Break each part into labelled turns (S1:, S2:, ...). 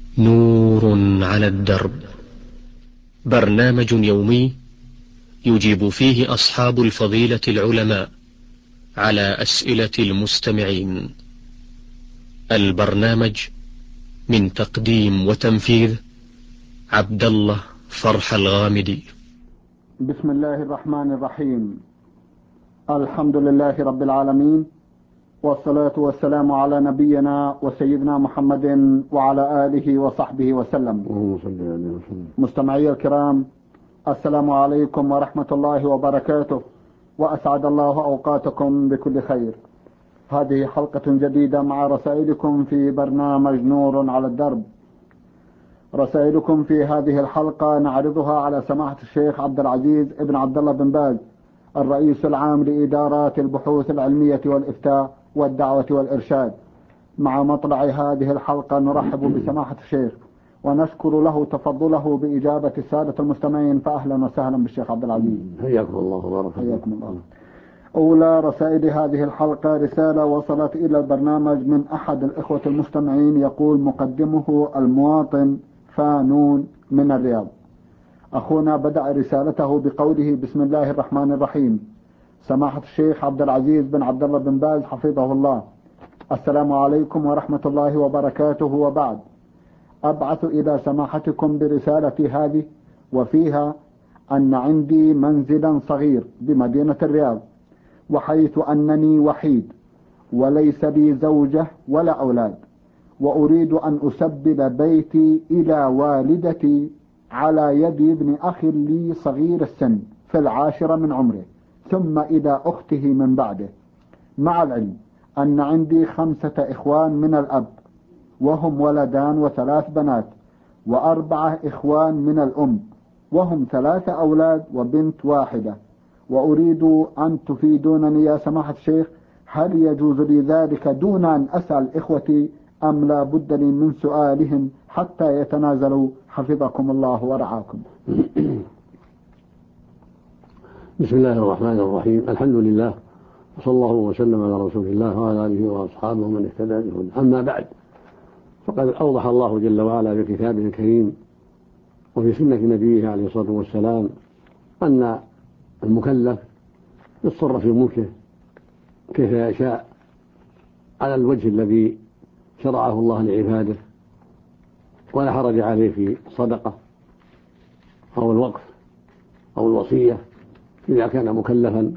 S1: نور على الدرب، برنامج يومي يجيب فيه أصحاب الفضيلة العلماء على أسئلة المستمعين. البرنامج من تقديم وتنفيذ عبد الله فرح الغامدي.
S2: بسم الله الرحمن الرحيم. الحمد لله رب العالمين، والصلاة والسلام على نبينا وسيدنا محمد وعلى آله وصحبه وسلم. مستمعي الكرام، السلام عليكم ورحمة الله وبركاته، وأسعد الله أوقاتكم بكل خير. هذه حلقة جديدة مع رسائلكم في برنامج نور على الدرب. رسائلكم في هذه الحلقة نعرضها على سماحة الشيخ عبد العزيز ابن عبد الله بن باز، الرئيس العام لإدارات البحوث العلمية والإفتاء والدعوة والإرشاد. مع مطلع هذه الحلقة نرحب بسماحة الشيخ ونشكر له تفضله بإجابة السادة المستمعين، فأهلا وسهلا بالشيخ عبد العزيز.
S3: حياكم الله وبارك فيكم.
S2: حياكم الله. أولى رسائل هذه الحلقة رسالة وصلت إلى البرنامج من أحد الإخوة المستمعين، يقول مقدمه المواطن فانون من الرياض. أخونا بدأ رسالته بقوله: بسم الله الرحمن الرحيم. سماحة الشيخ عبد العزيز بن عبد الله بن باز حفظه الله، السلام عليكم ورحمة الله وبركاته، وبعد. أبعث إلى سماحتكم برسالتي هذه، وفيها أن عندي منزلا صغير بمدينة الرياض، وحيث أنني وحيد وليس لي زوجة ولا أولاد، وأريد أن أسبل بيتي إلى والدتي على يد ابن أخ لي صغير السن في 10 من عمره، ثم إلى أخته من بعده، مع العلم أن عندي 5 إخوان من الأب، وهم ولدان و3 بنات، و4 إخوان من الأم، وهم 3 أولاد وبنت واحدة. وأريد أن تفيدونني يا سماحة الشيخ، هل يجوز لي ذلك دون أن أسأل إخوتي، أم لا بد لي من سؤالهم حتى يتنازلوا؟ حفظكم الله ورعاكم.
S3: بسم الله الرحمن الرحيم. الحمد لله، وصلى الله وسلم على رسول الله وعلى آله وأصحابه من اهتدى بهداه. أما بعد، فقد أوضح الله جل وعلا في كتابه الكريم وفي سنة نبيه عليه الصلاة والسلام أن المكلف يتصرف في ملكه كيف يشاء على الوجه الذي شرعه الله لعباده، ولا حرج عليه في الصدقة أو الوقف أو الوصية إذا كان مكلفا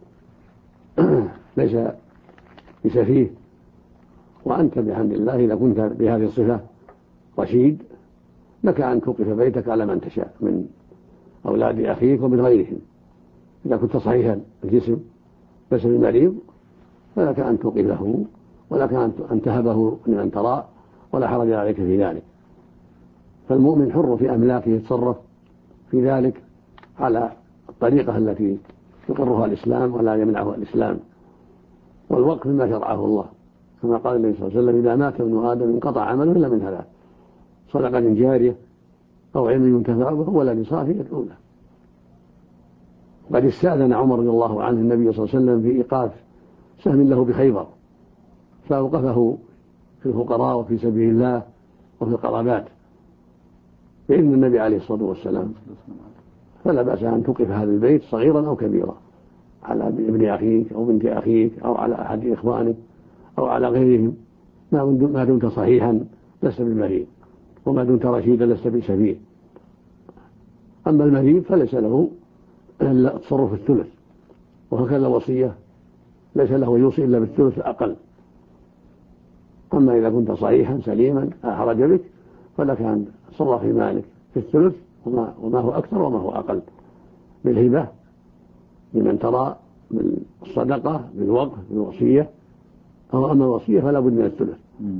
S3: ليس بسفيه. وأنت بحمد الله إذا كنت بهذه الصفة رشيد لك أن توقف بيتك على من تشاء من أولاد أخيك ومن غيرهم. إذا كنت صحيح الجسم ليس بمريض فلك أن توقفه، ولك أن تهبه لمن ترى، ولا حرج عليك في ذلك. فالمؤمن حر في أملاكه يتصرف في ذلك على الطريقة التي يقرها الإسلام ولا يمنعها الإسلام. والوقف مما شرعه الله، كما قال النبي صلى الله عليه وسلم: إذا مات ابن آدم انقطع عمله إلا من 3: صدقة جارية، أو علم ينتفع به، ولد صالح يدعو له. وقد استأذن عمر رضي الله عنه النبي صلى الله عليه وسلم في إيقاف سهم له بخيبر، فأوقفه في الفقراء وفي سبيل الله وفي القرابات بإذن النبي عليه الصلاة والسلام. فلا بأس أن توقف هذا البيت صغيرا أو كبيرا على ابن أخيك أو بنت أخيك أو على أحد إخوانك أو على غيرهم، ما دمت صحيحا لست بالمريض، وما دمت رشيدا لست بسفيه. أما المريض فليس له إلا التصرف الثلث، وهكذا الوصية ليس له يوصي إلا بالثلث الأقل. أما إذا كنت صحيحا سليما لا حرج بك فلك أن تصرف في مالك في الثلث، وما هو أكثر وما هو أقل، بالهبة لمن ترى، بالصدقة، بالوقف، بالوصية. أما الوصية فلا بد من الثلث.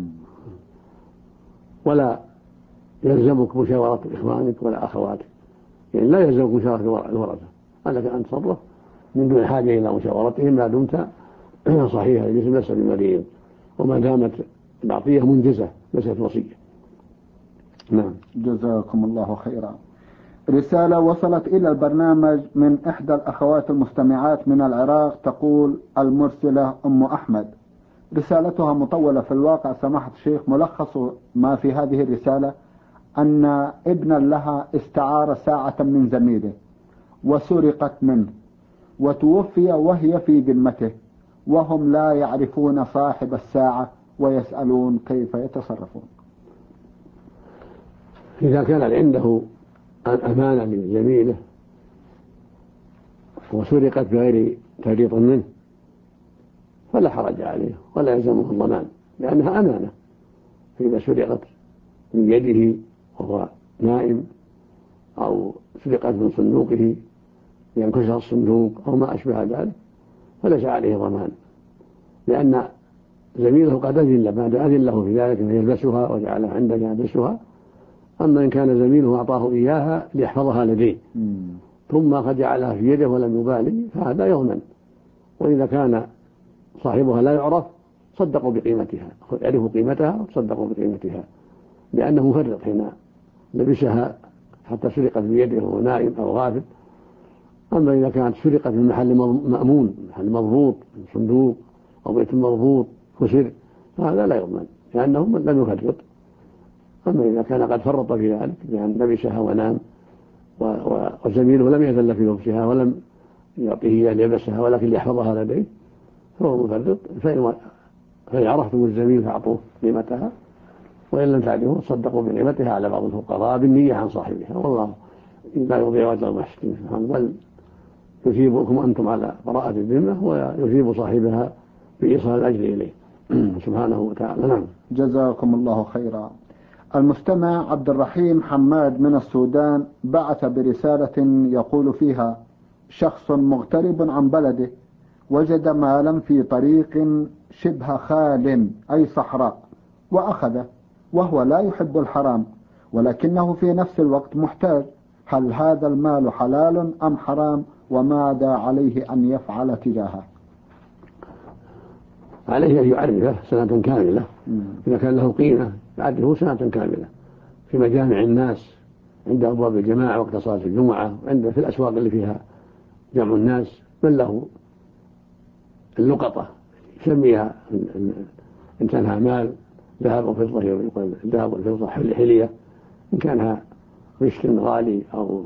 S3: ولا يلزمك مشاورة إخوانك ولا أخواتك، يعني لا يلزمك مشاورة الورثة، أنك أن تصرف من دون حاجة إلى مشاورتهم ما دمت صحيح الجسم ليس بمريض، وما دامت العطية منجزة ليست وصية. نعم.
S2: جزاكم الله خيرا. رسالة وصلت إلى البرنامج من إحدى الأخوات المستمعات من العراق، تقول المرسلة أم أحمد. رسالتها مطولة في الواقع سماحة الشيخ. ملخص ما في هذه الرسالة: أن ابنا لها استعار ساعة من زميله وسرقت منه وتوفي وهي في ذمته، وهم لا يعرفون صاحب الساعة ويسألون كيف يتصرفون.
S3: إذا كان عنده أمانة من زميله وسرقت بغير تفريط منه فلا حرج عليه ولا يلزمه الضمان، لأنها أمانة. فإذا سرقت من يده وهو نائم أو سرقت من صندوقه لينكسر الصندوق أو ما أشبه ذلك فليس عليه ضمان، لأن زميله قد أذن له في ذلك أن يلبسها وجعلها عنده يلبسها. أما إن كان زميله أعطاه إياها ليحفظها لديه ثم قد جعلها في يده ولم يبالي فهذا يضمن. وإذا كان صاحبها لا يعرف صدقوا بقيمتها، عرفوا قيمتها وصدقوا بقيمتها، لأنه مفرط حين لبسها حتى سرقت بيده وهو نائم أو غافل. أما إذا كانت سرقت من محل مأمون، محل مضبوط، من صندوق أو بيت مضبوط وسر، فهذا لا يضمن لأنه لم يفرط. أما إذا كان قد فرط في ذلك بأن لبسها ونام وزميله لم يزل في لبسها ولم يعطيه لبسها ولكن ليحفظها لديه فهو مفرط. فإن عرفتم الزميل فأعطوه قيمتها، وإن لم تعرفوا صدقوا بقيمتها على بعض الفقراء بالنية عن صاحبها، والله لا يضيع أجر المحسنين بل يثيبكم أنتم على براءة الذمة ويثيب صاحبها بإيصال الأجر إليه سبحانه وتعالى. نعم.
S2: جزاكم الله خيرا. المستمع عبد الرحيم حماد من السودان بعث برسالة يقول فيها: شخص مغترب عن بلده وجد مالا في طريق شبه خال أي صحراء وأخذه، وهو لا يحب الحرام ولكنه في نفس الوقت محتاج، هل هذا المال حلال أم حرام، وماذا عليه أن يفعل تجاهه؟
S3: عليه أن يعرفه سنة كاملة إذا كان له قيمة، يعرفه سنة كاملة في مجامع الناس، عند أبواب الجماعة وقت صلاة الجمعة، وعند في الأسواق اللي فيها جمع الناس، من له اللقطة يسميها إن كانها مال ذهب وفضة، يقول الذهب والفضة حلية، إن كانها رشد غالي أو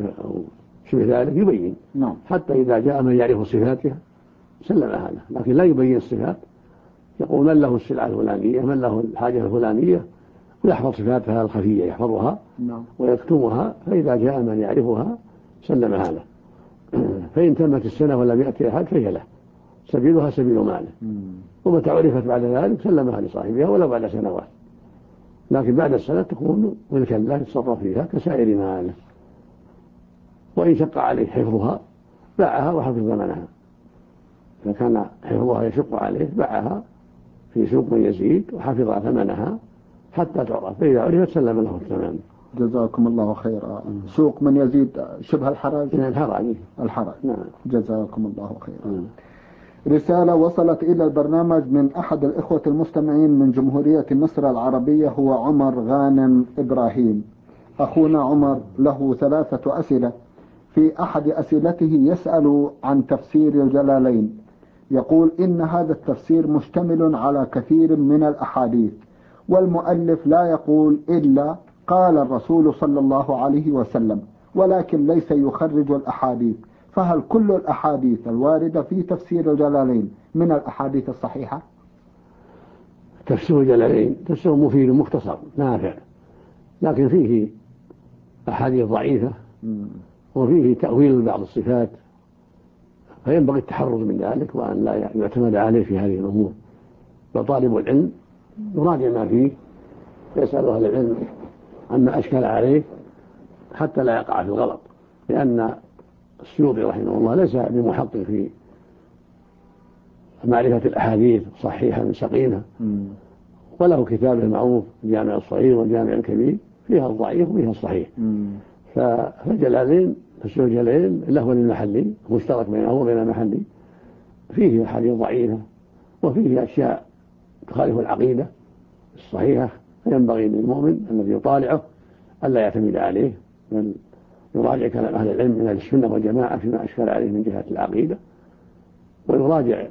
S3: شبه ذلك يبين. حتى إذا جاء من يعرف صفاتها سلمها له، لكن لا يبين الصفات، يقول من له السلعة الفلانية، من له الحاجة الفلانية، ويحفظ صفاتها الخفية يحفظها ويكتمها، فإذا جاء من يعرفها سلمها له. فإن تمت السنة ولم يأتي أحد فهي له، سبيلها سبيل ماله، ومتى عرفت بعد ذلك سلمها لصاحبها ولو بعد سنوات، لكن بعد السنة تكون ملكا له يتصرف فيها كسائر ماله. وإن شق عليه حفظها باعها وحفظ ثمنها، إذا كان حفظها يشق عليه باعها في سوق من يزيد وحفظ ثمنها حتى تعرف، فإذا عرفت سلم له الثمن.
S2: جزاكم الله خيرا. سوق من يزيد شبه الحرج؟
S3: الحرج.
S2: نعم. جزاكم الله خيرا. رسالة وصلت إلى البرنامج من أحد الإخوة المستمعين من جمهورية مصر العربية، هو عمر غانم إبراهيم. أخونا عمر له 3 أسئلة. في أحد أسئلته يسأل عن تفسير الجلالين، يقول إن هذا التفسير مشتمل على كثير من الأحاديث، والمؤلف لا يقول إلا قال الرسول صلى الله عليه وسلم، ولكن ليس يخرج الأحاديث، فهل كل الأحاديث الواردة في تفسير الجلالين من الأحاديث الصحيحة؟
S3: تفسير الجلالين تفسير مفيد مختصر نافع، لكن فيه أحاديث ضعيفة وفيه تأويل بعض الصفات، فينبغي التحرز من ذلك وأن لا يعتمد عليه في هذه الأمور. وطالب العلم يراجع ما فيه، يسأل أهل العلم عما أشكل عليه حتى لا يقع في الغلط، لأن السيوطي رحمه الله ليس بمحقق في معرفة الأحاديث صحيحة من سقيمة، وله كتابه المعروف الجامع الصغير والجامع الكبير فيها الضعيف وفيها الصحيح. فالجلالين تفسير الجلالين له للمحلي مشترك بينه وبين المحلي، فيه أحاديث ضعيفة وفيه أشياء تخالف العقيدة الصحيحة، فينبغي للمؤمن الذي يطالعه ألا يعتمد عليه، بل يراجع كلام أهل العلم من أهل السنة والجماعة فيما أشكل عليه من جهة العقيدة، ويراجع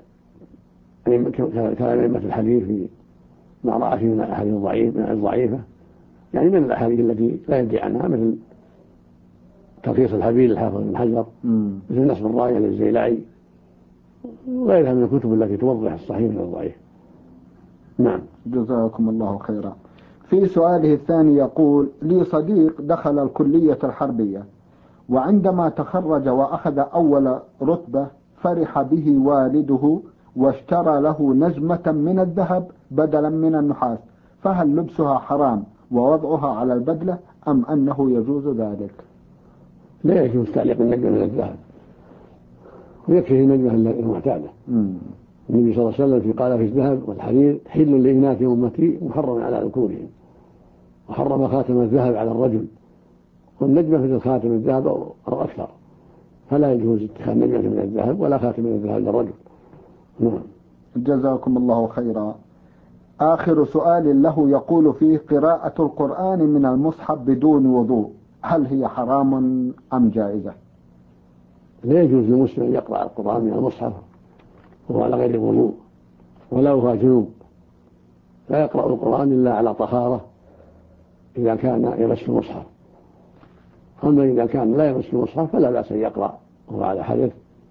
S3: كلام أئمة الحديث في ما رأى فيه من الأحاديث الضعيفة يعني من الأحاديث التي لا يدري عنها، مثل تلخيص الحبيب الحافظ بن حجر، مثل نصب الراية للزيلعي، وغيرها من الكتب التي توضح الصحيح من الضعيف. نعم.
S2: جزاكم الله خيرا. في سؤاله الثاني يقول: لي صديق دخل الكلية الحربية، وعندما تخرج وأخذ أول رتبة فرح به والده واشترى له نجمة من الذهب بدلا من النحاس، فهل لبسها حرام ووضعها على البدلة أم أنه يجوز ذلك؟
S3: لا يجوز تعليق النجمة من الذهب، ويكفي النجمة المعتادة. النبي صلى الله عليه وسلم في قال في الذهب والحرير حل لإناث أمتي محرم على ذكورهم، وحرم خاتم الذهب على الرجل، والنجمة مثل خاتم الذهب أو أكثر، فلا يجوز اتخاذ نجمة من الذهب ولا خاتم من الذهب للرجل. نعم.
S2: جزاكم الله خيرا. آخر سؤال له يقول فيه: قراءة القرآن من المصحف بدون وضوء هل هي حرام أم جائزة؟
S3: لا يجوز للمسلم أن يقرأ القرآن من المصحف وهو على غير وضوء ولا هو جنوب، لا يقرأ القرآن إلا على طهارة إذا كان يمس المصحف. أما إذا كان لا يمس المصحف فلا بأس أن يقرأ وهو على حدث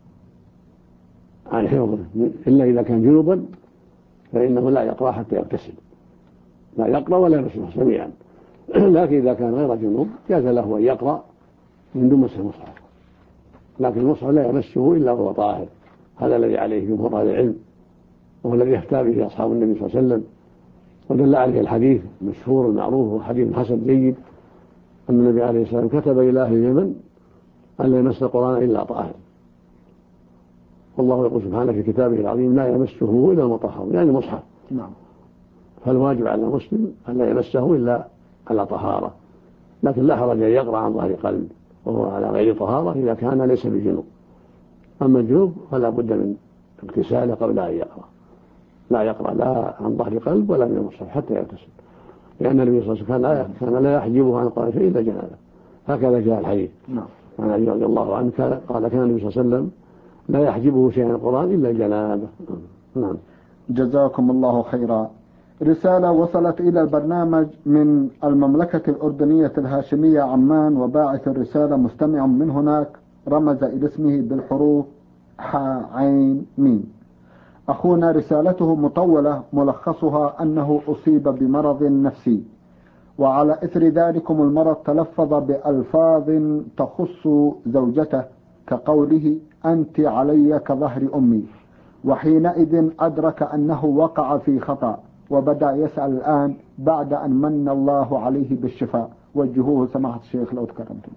S3: عن حفظه، إلا إذا كان جنوبا فإنه لا يقرأ حتى يغتسل، لا يقرأ ولا يمس المصحف جميعا. لكن إذا كان غير جنوب جاز له أن يقرأ من دون مس المصحف، لكن المصحف لا يمسه إلا وهو طاهر. هذا الذي عليه جمهور أهل العلم، وهو الذي يفتى به أصحاب النبي صلى الله عليه وسلم، ودل عليه الحديث المشهور المعروف وحديث حسن جيد أن النبي عليه السلام كتب إلى أهل اليمن أن لا يمس القرآن إلا طاهر، والله يقول سبحانه في كتابه العظيم: لا يمسه إلا المطهر، يعني المصحف.
S2: نعم.
S3: فالواجب على المسلم أن لا يمسه إلا على طهارة، لكن لا حرج أن يقرأ عن ظهر قلب وهو على غير طهارة إذا كان ليس بجنوب. أما الجنوب فلا بد من اغتساله قبل أن يقرأ، لا يقرأ لا عن ظهر قلب ولا من المصحف حتى يغتسل، لأن النبي صلى الله عليه وسلم كان لا يحجبه عن القرآن شيء إلا جنابه، هكذا جاء الحديث.
S2: نعم.
S3: عن علي رضي الله عنه قال كان النبي صلى الله عليه وسلم لا يحجبه شيء عن القرآن إلا جنابه. نعم.
S2: جزاكم الله خيرا. رسالة وصلت إلى البرنامج من المملكة الأردنية الهاشمية عمان، وباعث الرسالة مستمع من هناك رمز إلى اسمه بالحروف ح عين ميم. أخونا رسالته مطولة، ملخصها أنه أصيب بمرض نفسي، وعلى إثر ذلكم المرض تلفظ بألفاظ تخص زوجته كقوله: أنت علي كظهر أمي، وحينئذ أدرك أنه وقع في خطأ، وبدأ يسأل الآن بعد أن من الله عليه بالشفاء. وجهوه سماحة الشيخ لو تكرمتم.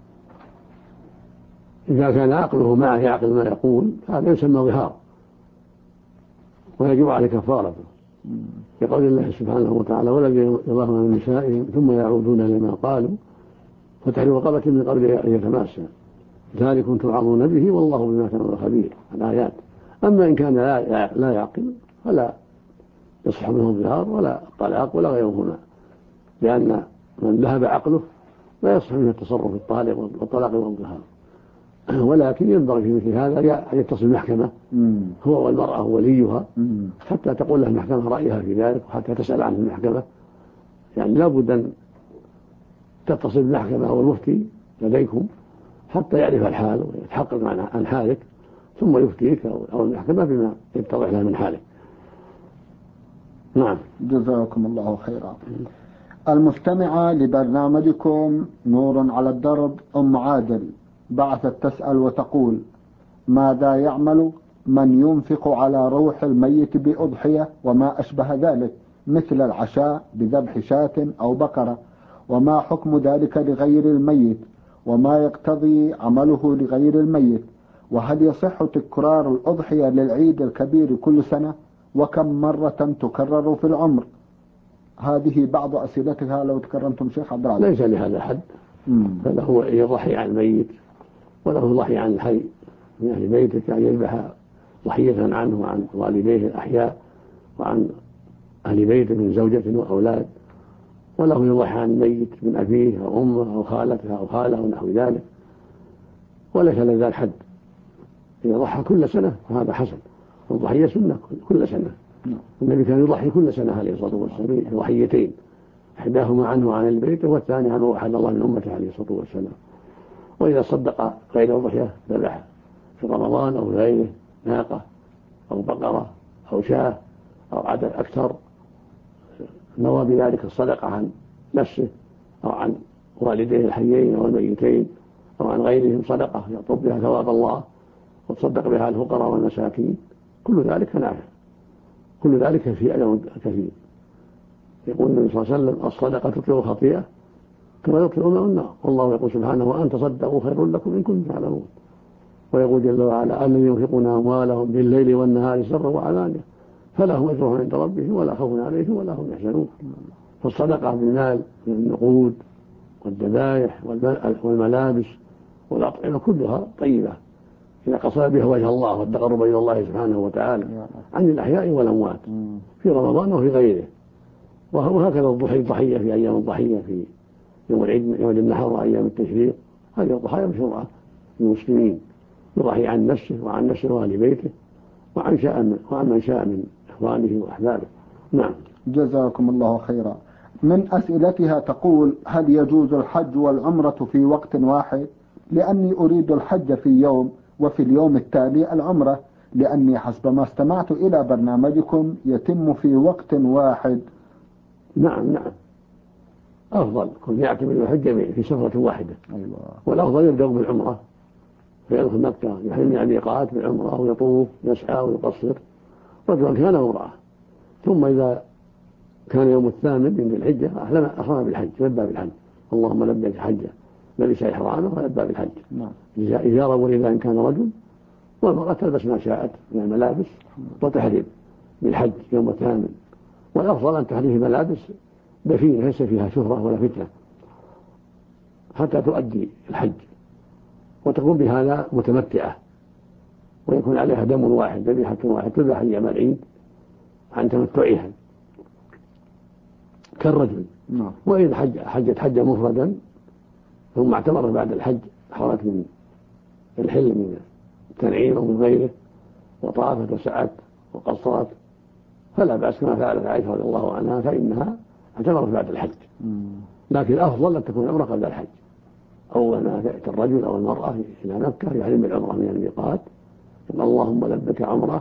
S3: إذا كان عقله معه يعقل ما يقول هذا يسمى ظهار، ويجب عليه كفارته، يقول الله سبحانه وتعالى: والذين يظاهرون من نسائهم ثم يعودون لما قالوا فتحرير رقبة من قبل أن يتماسا ذلكم توعظون به والله بما تعملون خبير. الآيات. أما إن كان لا يعقل فلا يصح منه الظهار ولا الطلاق ولا غيرهما، لأن من ذهب عقله لا يصح منه التصرف في الطلاق والطلاق والظهار. ولكن ينبغي في مثل هذا أن يتصل المحكمة هو والمرأة وليها حتى تقول له المحكمة رأيها في ذلك، وحتى تسأل عنه المحكمة. يعني لا بد أن تتصل المحكمة أو المفتي لديكم حتى يعرف الحال ويتحقق عن حالك، ثم يفتيك أو المحكمة بما يتضح لها من حالك. نعم.
S2: جزاكم الله خيرا. المستمعة لبرنامجكم نور على الدرب أم عادل بعثت تسأل وتقول: ماذا يعمل من ينفق على روح الميت بأضحية وما أشبه ذلك مثل العشاء بذبح شاة أو بقرة، وما حكم ذلك لغير الميت، وما يقتضي عمله لغير الميت، وهل يصح تكرار الأضحية للعيد الكبير كل سنة، وكم مرة تكرر في العمر؟ هذه بعض أسئلتها لو تكرمتم شيخ عبد العزيز.
S3: ليس لهذا حد، فله يضحي عن الميت وله يضحي عن الحي من أهل بيته، أن يذبح ضحية عنه وعن والديه الأحياء وعن أهل بيته من زوجة وأولاد، وله يضحي عن الميت من أبيه أو أمه أو خالته أو خاله ونحو ذلك، وليس لذلك حد. إذا ضحى كل سنة فهذا حسن، والضحية سنة كل سنة. النبي كان يضحي كل سنة عليه الصلاة والسلام ضحيتين، إحداهما عنه وعن البيت والثاني عن أحد الله من أمته عليه الصلاة والسلام. وإذا صدق غير الضحية ذبح في رمضان أو غيره ناقة أو بقرة أو شاة أو عدد أكثر، نوى بذلك الصدقة عن نفسه أو عن والديه الحيين أو الميتين أو عن غيرهم صدقة يطلب بها ثواب الله وتصدق بها الفقراء والمساكين، كل ذلك نافع، كل ذلك في أجر كثير. يقول النبي صلى الله عليه وسلم: الصدقة تطفئ الخطيئة كما يطفئ الماء النار، والله يقول سبحانه: وأن تصدقوا خير لكم إن كنتم تعلمون. ويقول جل وعلا: الذين ينفقون أموالهم بالليل والنهار سرا وعلانية فلهم أجرهم عند ربهم ولا خوف عليهم ولا هم يحزنون. فالصدقة بالمال من النقود والذبائح والملابس والأطعمة كلها طيبة إذا قصد بها وجه الله والتقرب إلى الله سبحانه وتعالى عن الأحياء والأموات في رمضان وفي غيره. وهكذا الضحية في أيام الضحية في يوم العيد، يوم النحر وأيام التشريق، هذه الضحايا مشروعة للمسلمين، يضحي عن نفسه وعن نفسه وأهل بيته وعن من شاء من إخوانه وأحبابه. نعم.
S2: جزاكم الله خيرا. من أسئلتها تقول: هل يجوز الحج والعمرة في وقت واحد؟ لأني أريد الحج في يوم وفي اليوم التالي العمرة، لأني حسب ما استمعت إلى برنامجكم يتم في وقت واحد.
S3: نعم أفضل كن يعتمد الحج في سفرة واحدة.
S2: أيوة.
S3: والأفضل يبدأ بالعمرة فيدخل مكة يحرم من الميقات بالعمرة ويطوف يسعى ويقصر رجلا كان أو امرأة، ثم إذا كان يوم الثامن من ذي الحجة أحرم بالحج، لبى بالحج، اللهم لبيك حجة، لبس إحرامه ولبى بالحج. إزارا ورداء إن كان رجل، والمرأة تلبس ما شاءت من الملابس وتحرم بالحج يوم الثامن. والأفضل أن تحرم ملابس دفينة ليس فيها شهرة ولا فتنة حتى تؤدي الحج، وتكون بهذا متمتعة ويكون عليها دم واحد، ذبيحة واحد تذبح أيام العيد عن تمتعها كالرجل. وإن حجت حجة مفردا ثم اعتمر بعد الحج، حرت من الحل من التنعيم أو من غيره وطافت وسعت وقصرت فلا بأس كما فعلت عائشة رضي الله عنها، فإنها اعتمرت بعد الحج. لكن الأفضل أن تكون العمرة قبل الحج. أول ما يأتي الرجل أو المرأة إلى مكة يحرم بالعمرة من الميقات، اللهم لبك عمرة،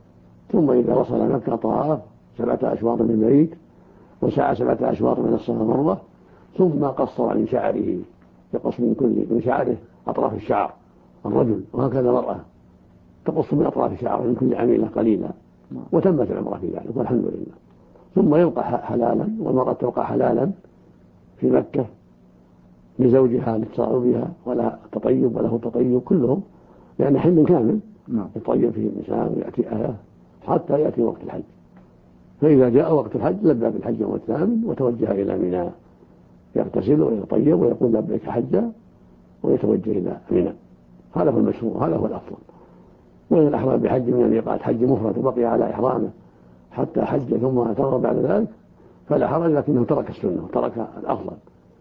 S3: ثم إذا وصل مكة طاف 7 أشواط من البيت وسعى 7 أشواط من الصفا مرة، ثم قصر من شعره، يقص من شعره أطراف الشعر الرجل، وهكذا المرأة تقص من أطراف شعره من كل عميلة قليلا، وتمت العمرة في ذلك والحمد لله. ثم يبقى حلالا، والمرأة تبقى حلالا في مكة لزوجها لتصاحبها ولا تطيب وله تطيب كلهم، لأن حل كامل يطيب فيه النساء ويأتي آية حتى يأتي وقت الحج. فإذا جاء وقت الحج لبى بالحج يوم الثامن وتوجه إلى منى، يغتسل ويطيب ويقول لبيك حجا ويتوجه إلى منى. هذا هو المشروع، هذا هو الأفضل. وإن الأحرام بحج من الميقات حج مفرد وبقي على إحرامه حتى حج ثم اعتمر بعد ذلك فلا حرج، لكنه ترك السنة وترك الأفضل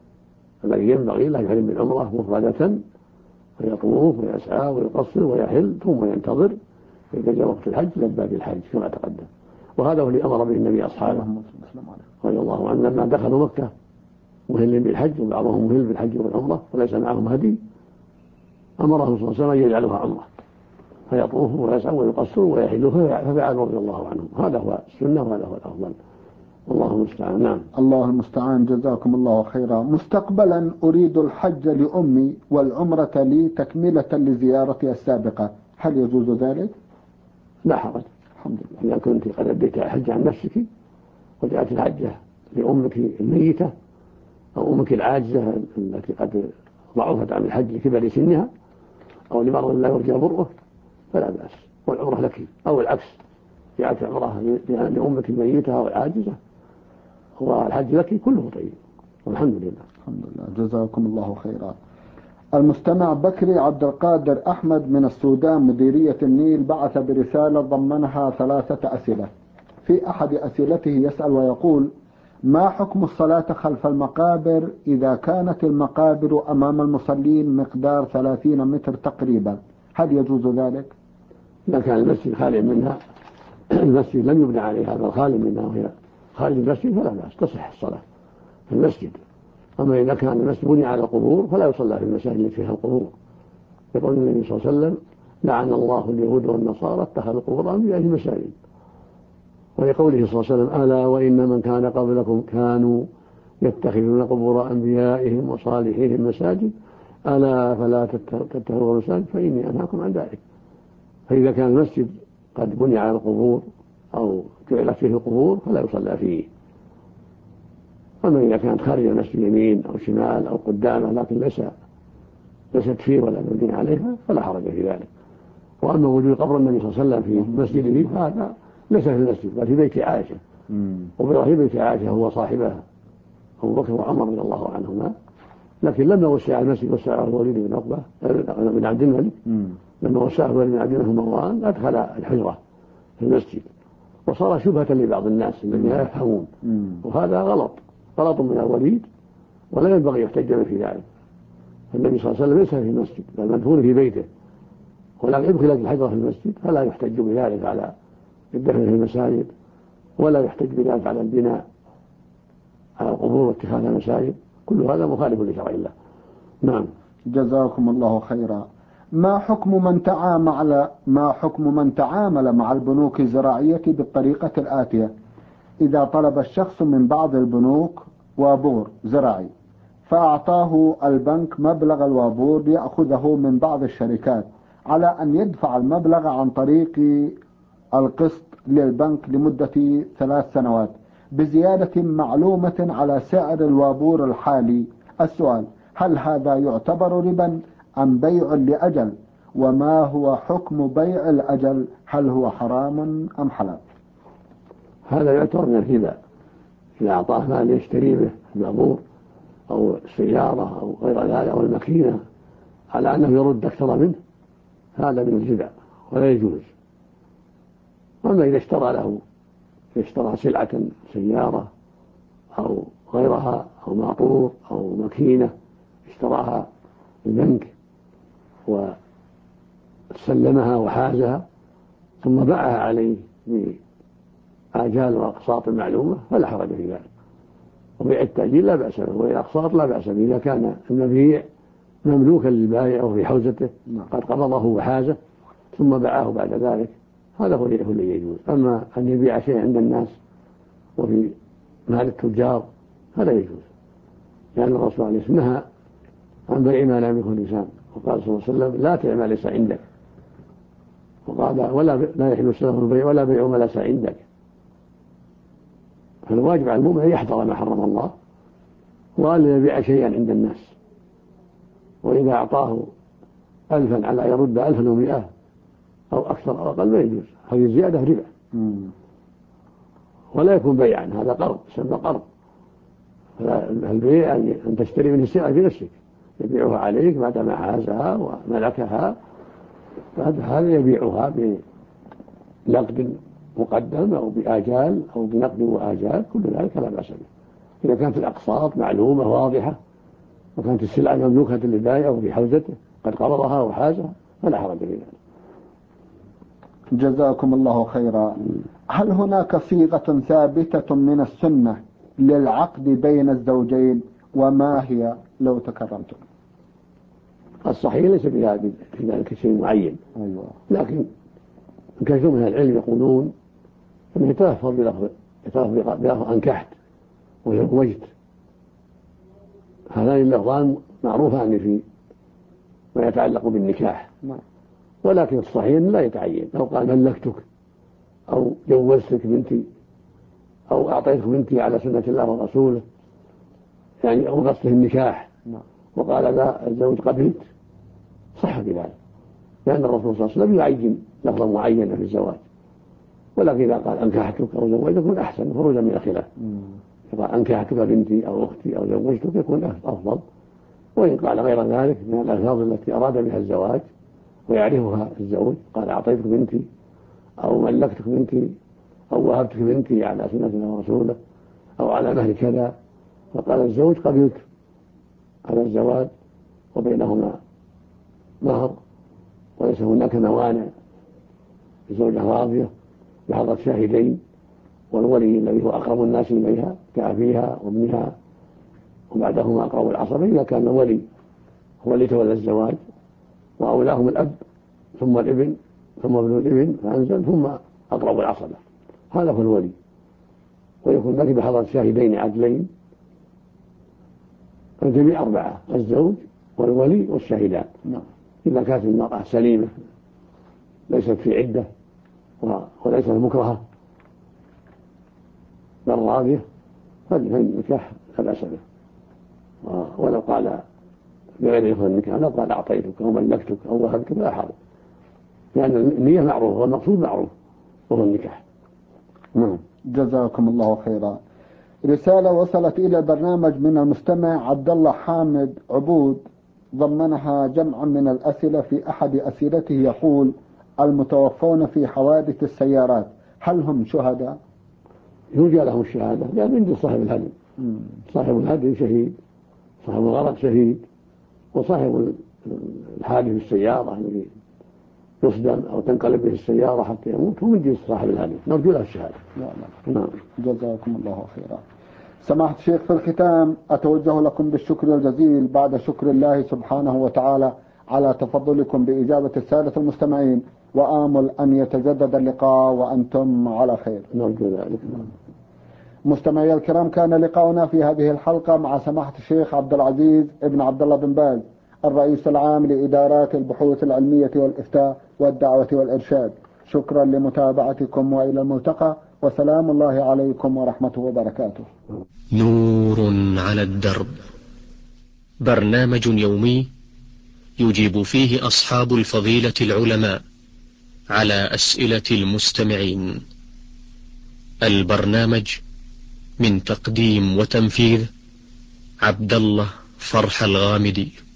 S3: الذي ينبغي له يحرم بالعمرة مفردة ويطوف ويسعى ويقصر ويحل ثم ينتظر، فإذا جاء وقت الحج لبى بالحج كما تقدم. وهذا هو اللي أمر به النبي أصحابه رضي الله عنهم لما دخلوا مكة مهل بالحج، وبعضهم مهل بالحج والعمرة وليس معهم هدي، أمره صلى الله عليه وسلم أن يجعلها عمرة فيطوف ويسعى ويقصر ويحل، ففعلوا رضي الله عنهم. هذا هو السنة وهذا هو الأفضل، الله المستعان. نعم.
S2: الله المستعان. جزاكم الله خيرا. مستقبلا أريد الحج لأمي والعمرة لي تكملة لزيارتي السابقة، هل يجوز ذلك؟
S3: لا حرج، الحمد لله. إذا كنت قد أديت الحج عن نفسك وجاءت الحجة لأمك الميتة أو أمك العاجزة التي قد ضعفت عن الحج لكبر سنها أو لمرض لا يرجى برؤه فلا بأس، والعمرة لك، أو العكس جاءت عمرة لأمك الميتة أو العاجزة والحج لك، كله طيب والحمد لله.
S2: الحمد لله. جزاكم الله خيرا. المستمع بكري عبد القادر أحمد من السودان مديرية النيل بعث برسالة ضمنها 3 أسئلة. في أحد أسئلته يسأل ويقول: ما حكم الصلاة خلف المقابر إذا كانت المقابر أمام المصلين مقدار 30 متر تقريبا، هل يجوز ذلك؟
S3: إذا كان المسجد خالي منها، المسجد لم يبنى عليه هذا الخالي منها وهي خارج المسجد فلا بأس، تصح الصلاة في المسجد. أما إذا كان المسجد بني على القبور فلا يصلى في المساجد التي فيها القبور. يقول النبي صلى الله عليه وسلم: لعن الله اليهود والنصارى اتخذوا قبور أنبيائهم مساجد. ولقوله صلى الله عليه وسلم: ألا وإن من كان قبلكم كانوا يتخذون قبور أنبيائهم وصالحيهم مساجد ألا فلا تتخذوا المساجد فإني أنهاكم عن ذلك. فإذا كان المسجد قد بني على القبور أو جعلت فيه القبور فلا يصلى فيه. أما إذا كانت خارج المسجد يمين أو شمال أو قدامه لكن ليست فيه ولا مبني عليها فلا حرج في ذلك. وأما وجود قبر النبي صلى الله عليه وسلم في مسجده فهذا ليس في المسجد بل في بيت عائشة. وفي بيت عائشة هو صاحبها أبو بكر وعمر رضي الله عنهما، لكن لما وسع المسجد وسعه الوليد بن عقبة بن عبد الملك، لما وسعه الوليد بن عبد الملك مروان أدخل الحجرة في المسجد وصار شبهة لبعض الناس الذين لا يفهمون، وهذا غلط من الوليد ولا ينبغي يحتج به في ذلك. فالنبي صلى الله عليه وسلم ليس في المسجد بل مدفون في بيته، ولكن يدخل الحجرة في المسجد فلا يحتج بذلك على الدفن في المساجد ولا يحتج بذلك على البناء على القبور واتخاذها مساجد. كل هذا مخالف لشرع الله. نعم.
S2: جزاكم الله خيرا. ما حكم من تعامل مع البنوك الزراعية بالطريقة الآتية: إذا طلب الشخص من بعض البنوك وابور زراعي فأعطاه البنك مبلغ الوابور ليأخذه من بعض الشركات على أن يدفع المبلغ عن طريق القسط للبنك لمدة 3 سنوات بزيادة معلومة على سعر الوابور الحالي. السؤال: هل هذا يعتبر ربا أم بيع لأجل؟ وما هو حكم بيع الأجل؟ هل هو حرام أم حلال؟
S3: هذا يعتبر من الربا إذا أعطاه مال يشتري به الوابور أو السيارة أو غير ذلك أو الماكينة على أنه يرد أكثر منه، هذا من الربا ولا يجوز. أما إذا اشترى سلعة سيارة أو غيرها أو ماطور أو ماكينة اشتراها البنك وسلمها وحازها ثم باعها عليه بآجال وأقساط معلومة فلا حرج في ذلك. وبيع التأجيل لا بأس به، والأقساط لا بأس به إذا كان المبيع مملوكا للبائع أو في حوزته قد قبضه وحازه ثم باعه بعد ذلك، هذا هو الذي يجوز. أما أن يبيع شيء عند الناس وفي مال التجار هذا يجوز، لأن الرسول عليه الصلاة والسلام نهى عن بيع ما لا يملكه الإنسان، وقال صلى الله عليه وسلم: لا تبع ما ليس عندك، وقال لا يحل السلف البيع ولا بيع ما ليس عندك. فالواجب على المؤمن أن يحذر ما حرم الله وأن يبيع شيئا عند الناس، وإذا أعطاه 1000 على أن يرد 1100 أو أكثر أو أقل ما يجوز، هذه الزيادة ربا ولا يكون بيعا، هذا قرض يسمى قرض. البيع أن تشتري منه السلعة في نفسك يبيعها عليك بعدما حازها وملكها، فهذا يبيعها بنقد مقدم أو بآجال أو بنقد وآجال، كل ذلك لا بأس به إذا كانت الأقساط معلومة واضحة وكانت السلعة مملوكة للبائع وفي حوزته قد قبضها وحازها فلا حرج في ذلك.
S2: جزاكم الله خيرا. هل هناك صيغة ثابتة من السنة للعقد بين الزوجين، وما هي لو تكرمتم؟
S3: الصحيح ليس في ذلك شيء معين، لكن كثير من العلم يقولون أنه يتلفظ بلفظ أنكحت وزوجت، هذان اللفظان معروفان في ما يتعلق بالنكاح، ولكن الصحيح لا يتعين. لو قال ملكتك أو جوزتك بنتي أو أعطيتك بنتي على سنة الله ورسوله، يعني أو قصده النكاح، وقال لا الزوج قبلت، صح بذلك، لأن الرسول صلى الله عليه وسلم يعين لفظا معينا في الزواج. ولكن إذا قال أنكحتك أو زوجتك يكون أحسن خروجا من الخلاف. إذا قال أنكحتك بنتي أو أختي أو زوجتك يكون أفضل. وإن قال غير ذلك من الألفاظ التي أراد بها الزواج ويعرفها الزوج، قال أعطيتك بنتي أو ملكتك بنتي أو وهبتك بنتي على سنة الله ورسوله أو على مهر كذا، فقال الزوج قبلت على الزواج وبينهما مهر وليس هناك موانع، الزوجة راضية بحضرة شاهدين والولي الذي هو أقرب الناس إليها كأبيها وابنها وبعدهما أقرب العصبة إذا كان الولي هو اللي تولى الزواج، وأولاهم الأب ثم الابن ثم ابن الابن فأنزل ثم أقرب العصبة، هذا هو الولي. ويكون ذلك بحضرة شاهدين عدلين، فالجميع 4: الزوج والولي والشاهدان. إذا كانت المرأة سليمة ليست في عدة وليست مكرهة بل راضية فالنكاح لا بأس به. ولو قال بغير إخوة النكاح، لو قال أعطيتك أو ملكتك أو وهبتك لا حرج، لأن النية معروفة والمقصود معروف وهو النكاح.
S2: جزاكم الله خيرا. رسالة وصلت إلى البرنامج من المستمع عبد الله حامد عبود، ضمنها جمع من الأسئلة. في أحد أسئلته يقول: المتوفون في حوادث السيارات هل هم شهداء؟
S3: يرجى لهم الشهادة، لأن عند صاحب الهدي، صاحب الهدي شهيد، صاحب الغرق شهيد، وصاحب الحادث السيارة الذي يصدم أو تنقلب به السيارة حتى يموت هو من جنس صاحب الهدي، نرجو له الشهادة.
S2: نعم. جزاكم الله خيرا. سماحة الشيخ، في الختام أتوجه لكم بالشكر الجزيل بعد شكر الله سبحانه وتعالى على تفضلكم بإجابة السادة المستمعين، وآمل أن يتجدد اللقاء وأنتم على خير.
S3: نرجو ذلك.
S2: مستمعي الكرام، كان لقاؤنا في هذه الحلقة مع سماحة الشيخ عبد العزيز ابن عبد الله بن باز، الرئيس العام لإدارات البحوث العلمية والإفتاء والدعوة والإرشاد. شكرا لمتابعتكم وإلى الملتقى، وسلام الله عليكم ورحمته وبركاته.
S1: نور على الدرب، برنامج يومي يجيب فيه أصحاب الفضيلة العلماء على أسئلة المستمعين. البرنامج من تقديم وتنفيذ عبد الله فرح الغامدي.